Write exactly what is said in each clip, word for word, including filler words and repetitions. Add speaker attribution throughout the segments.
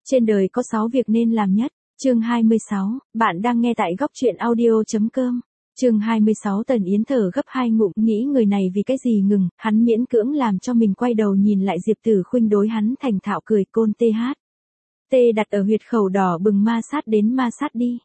Speaker 1: Trên đời có sáu việc nên làm nhất. Chương hai mươi sáu, bạn đang nghe tại góc truyện audio.com. Chương hai mươi sáu Tần Yến thở gấp hai ngụm, nghĩ người này vì cái gì ngừng, hắn miễn cưỡng làm cho mình quay đầu nhìn lại Diệp Tử Khuynh đối hắn thành thạo cười côn tê hát. Tê đặt ở huyệt khẩu đỏ bừng ma sát đến ma sát đi.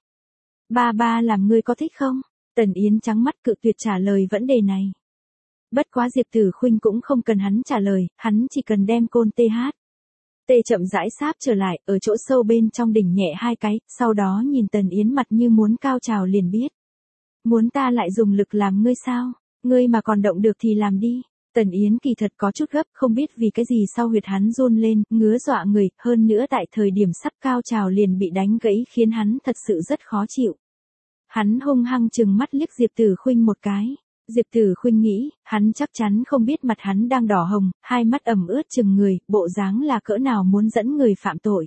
Speaker 1: Ba ba làm ngươi có thích không? Tần Yến trắng mắt cự tuyệt trả lời vấn đề này. Bất quá Diệp Tử Khuynh cũng không cần hắn trả lời, hắn chỉ cần đem côn tê hát. Tê chậm rãi sáp trở lại, ở chỗ sâu bên trong đỉnh nhẹ hai cái, sau đó nhìn Tần Yến mặt như muốn cao trào liền biết. Muốn ta lại dùng lực làm ngươi sao? Ngươi mà còn động được thì làm đi. Tần Yến kỳ thật có chút gấp, không biết vì cái gì sau huyệt hắn run lên, ngứa dọa người, hơn nữa tại thời điểm sắp cao trào liền bị đánh gãy khiến hắn thật sự rất khó chịu. Hắn hung hăng trừng mắt liếc Diệp Tử Khuynh một cái. Diệp Tử Khuynh nghĩ, hắn chắc chắn không biết mặt hắn đang đỏ hồng, hai mắt ẩm ướt chừng người, bộ dáng là cỡ nào muốn dẫn người phạm tội.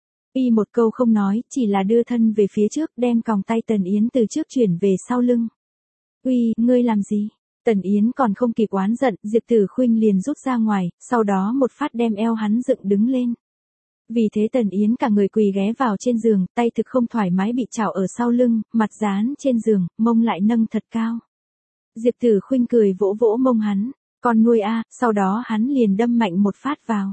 Speaker 1: Y một câu không nói, chỉ là đưa thân về phía trước đem còng tay Tần Yến từ trước chuyển về sau lưng. Uy, ngươi làm gì? Tần Yến còn không kịp oán giận, Diệp Tử Khuynh liền rút ra ngoài, sau đó một phát đem eo hắn dựng đứng lên. Vì thế Tần Yến cả người quỳ ghé vào trên giường, tay thực không thoải mái bị chảo ở sau lưng, mặt dán trên giường, mông lại nâng thật cao. Diệp Tử Khuynh cười vỗ vỗ mông hắn, con nuôi a, sau đó hắn liền đâm mạnh một phát vào.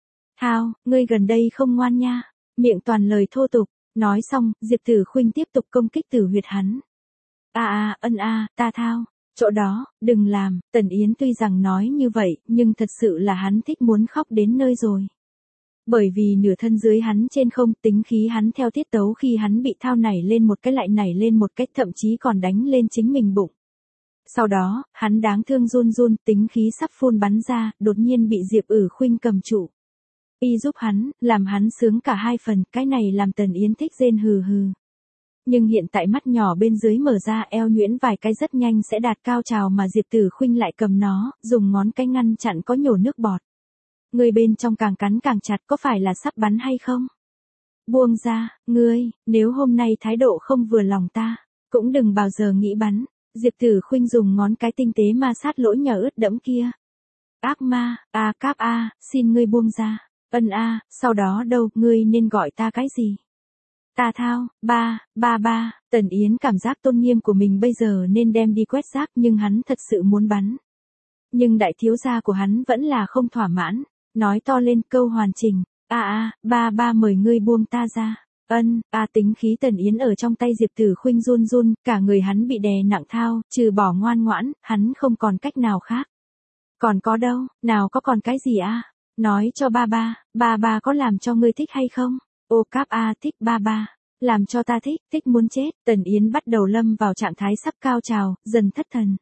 Speaker 1: Thao, ngươi gần đây không ngoan nha, miệng toàn lời thô tục, nói xong, Diệp Tử Khuynh tiếp tục công kích tử huyệt hắn. A a, ân a, ta thao, chỗ đó, đừng làm, Tần Yến tuy rằng nói như vậy, nhưng thật sự là hắn thích muốn khóc đến nơi rồi. Bởi vì nửa thân dưới hắn trên không, tính khí hắn theo tiết tấu khi hắn bị thao nảy lên một cái lại nảy lên một cái, thậm chí còn đánh lên chính mình bụng. Sau đó, hắn đáng thương run run, tính khí sắp phun bắn ra, đột nhiên bị Diệp Tử Khuynh cầm trụ. Y giúp hắn, làm hắn sướng cả hai phần, cái này làm Tần Yến thích rên hừ hừ. Nhưng hiện tại mắt nhỏ bên dưới mở ra, eo nhuyễn vài cái rất nhanh sẽ đạt cao trào mà Diệp Tử Khuynh lại cầm nó, dùng ngón cái ngăn chặn có nhổ nước bọt. Người bên trong càng cắn càng chặt, có phải là sắp bắn hay không? Buông ra, ngươi, nếu hôm nay thái độ không vừa lòng ta, cũng đừng bao giờ nghĩ bắn. Diệp Tử Khuynh dùng ngón cái tinh tế ma sát lỗ nhỏ ướt đẫm kia. Ác ma, a cáp a, xin ngươi buông ra. Ân a, sau đó đâu, ngươi nên gọi ta cái gì? Ta thao, ba, ba ba, Tần Yến cảm giác tôn nghiêm của mình bây giờ nên đem đi quét rác nhưng hắn thật sự muốn bắn. Nhưng đại thiếu gia của hắn vẫn là không thỏa mãn, nói to lên câu hoàn chỉnh. A a, ba ba mời ngươi buông ta ra. Ân, a tính khí Tần Yến ở trong tay Diệp Tử Khuynh run run, cả người hắn bị đè nặng thao, trừ bỏ ngoan ngoãn, hắn không còn cách nào khác. Còn có đâu, nào có còn cái gì a? Nói cho ba ba, ba ba có làm cho ngươi thích hay không? Ô cáp a, thích ba ba, làm cho ta thích, thích muốn chết. Tần Yến bắt đầu lâm vào trạng thái sắp cao trào, dần thất thần.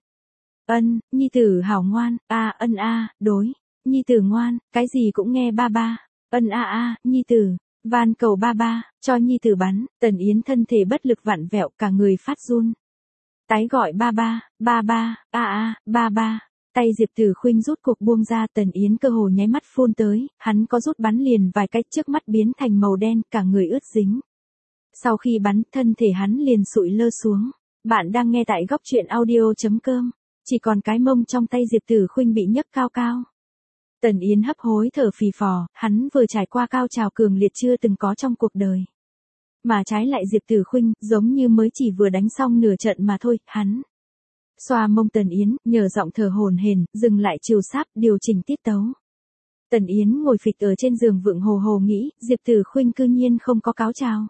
Speaker 1: Ân, nhi tử hảo ngoan, a ân a, đối, nhi tử ngoan, cái gì cũng nghe ba ba. Ân a a, nhi tử. Van cầu ba ba, cho nhi tử bắn, Tần Yến thân thể bất lực vặn vẹo, cả người phát run. Tái gọi ba ba, ba ba, a a, ba ba. Tay Diệp Tử Khuynh rút cuộc buông ra, Tần Yến cơ hồ nháy mắt phun tới, hắn có rút bắn liền vài cái, trước mắt biến thành màu đen, cả người ướt dính. Sau khi bắn, thân thể hắn liền sụi lơ xuống. Bạn đang nghe tại góc truyện audio.com. Chỉ còn cái mông trong tay Diệp Tử Khuynh bị nhấc cao cao. Tần Yến hấp hối thở phì phò, hắn vừa trải qua cao trào cường liệt chưa từng có trong cuộc đời. Mà trái lại Diệp Tử Khuynh, giống như mới chỉ vừa đánh xong nửa trận mà thôi, hắn. Xoa mông Tần Yến, nhờ giọng thở hổn hển, dừng lại chiều sáp, điều chỉnh tiết tấu. Tần Yến ngồi phịch ở trên giường vượng hồ hồ nghĩ, Diệp Tử Khuynh cư nhiên không có cáo trào.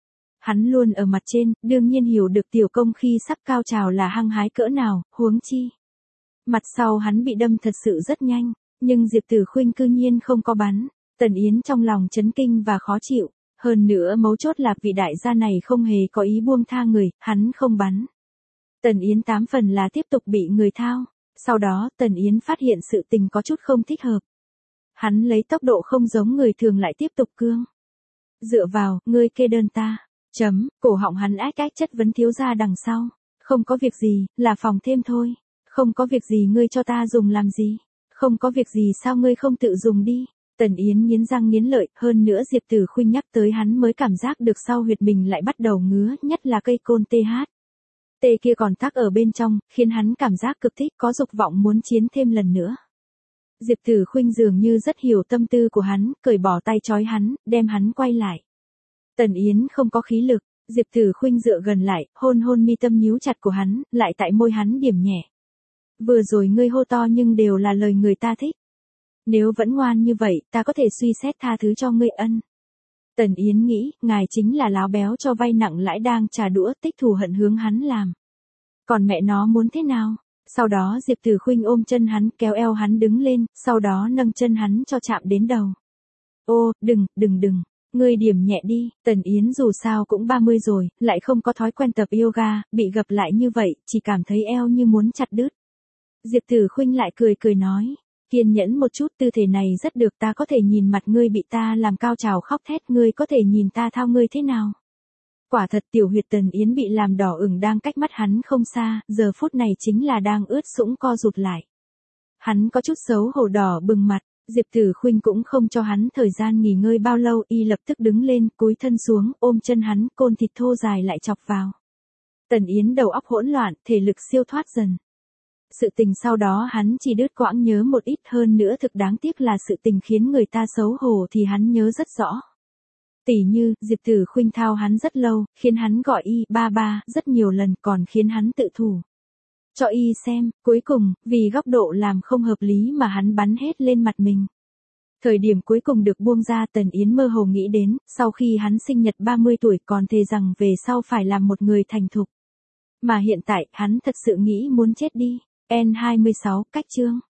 Speaker 1: Hắn luôn ở mặt trên, đương nhiên hiểu được tiểu công khi sắp cao trào là hăng hái cỡ nào, huống chi. Mặt sau hắn bị đâm thật sự rất nhanh. Nhưng Diệp Tử Khuynh cư nhiên không có bắn, Tần Yến trong lòng chấn kinh và khó chịu, hơn nữa mấu chốt là vị đại gia này không hề có ý buông tha người, hắn không bắn. Tần Yến tám phần là tiếp tục bị người thao, sau đó Tần Yến phát hiện sự tình có chút không thích hợp. Hắn lấy tốc độ không giống người thường lại tiếp tục cương. Dựa vào, ngươi kê đơn ta, chấm, cổ họng hắn ách ách chất vấn thiếu gia đằng sau, không có việc gì, là phòng thêm thôi, không có việc gì ngươi cho ta dùng làm gì. Không có việc gì sao ngươi không tự dùng đi. Tần Yến nghiến răng nghiến lợi, hơn nữa Diệp Tử Khuynh nhắc tới hắn mới cảm giác được sau huyệt mình lại bắt đầu ngứa, nhất là cây côn tê hát. Tê kia còn tắc ở bên trong, khiến hắn cảm giác cực thích, có dục vọng muốn chiến thêm lần nữa. Diệp Tử Khuynh dường như rất hiểu tâm tư của hắn, cởi bỏ tay trói hắn, đem hắn quay lại. Tần Yến không có khí lực, Diệp Tử Khuynh dựa gần lại, hôn hôn mi tâm nhíu chặt của hắn, lại tại môi hắn điểm nhẹ. Vừa rồi ngươi hô to nhưng đều là lời người ta thích. Nếu vẫn ngoan như vậy, ta có thể suy xét tha thứ cho ngươi ân. Tần Yến nghĩ, ngài chính là láo béo cho vay nặng lãi đang trả đũa tích thù hận hướng hắn làm. Còn mẹ nó muốn thế nào? Sau đó Diệp Tử Khuynh ôm chân hắn, kéo eo hắn đứng lên, sau đó nâng chân hắn cho chạm đến đầu. Ô, đừng, đừng đừng, ngươi điểm nhẹ đi. Tần Yến dù sao cũng ba mươi rồi, lại không có thói quen tập yoga, bị gập lại như vậy, chỉ cảm thấy eo như muốn chặt đứt. Diệp Tử Khuynh lại cười cười nói, kiên nhẫn một chút, tư thể này rất được, ta có thể nhìn mặt ngươi bị ta làm cao trào khóc thét, ngươi có thể nhìn ta thao ngươi thế nào. Quả thật tiểu huyệt Tần Yến bị làm đỏ ửng đang cách mắt hắn không xa, giờ phút này chính là đang ướt sũng co rụt lại. Hắn có chút xấu hổ đỏ bừng mặt, Diệp Tử Khuynh cũng không cho hắn thời gian nghỉ ngơi bao lâu, y lập tức đứng lên, cúi thân xuống, ôm chân hắn, côn thịt thô dài lại chọc vào. Tần Yến đầu óc hỗn loạn, thể lực siêu thoát dần. Sự tình sau đó hắn chỉ đứt quãng nhớ một ít, hơn nữa thực đáng tiếc là sự tình khiến người ta xấu hổ thì hắn nhớ rất rõ. Tỉ như, Diệp Tử Khuynh thao hắn rất lâu, khiến hắn gọi y ba ba rất nhiều lần, còn khiến hắn tự thủ. Cho y xem, cuối cùng, vì góc độ làm không hợp lý mà hắn bắn hết lên mặt mình. Thời điểm cuối cùng được buông ra, Tần Yến mơ hồ nghĩ đến, sau khi hắn sinh nhật ba mươi tuổi còn thề rằng về sau phải làm một người thành thục. Mà hiện tại, hắn thật sự nghĩ muốn chết đi. N hai mươi sáu, cách chương.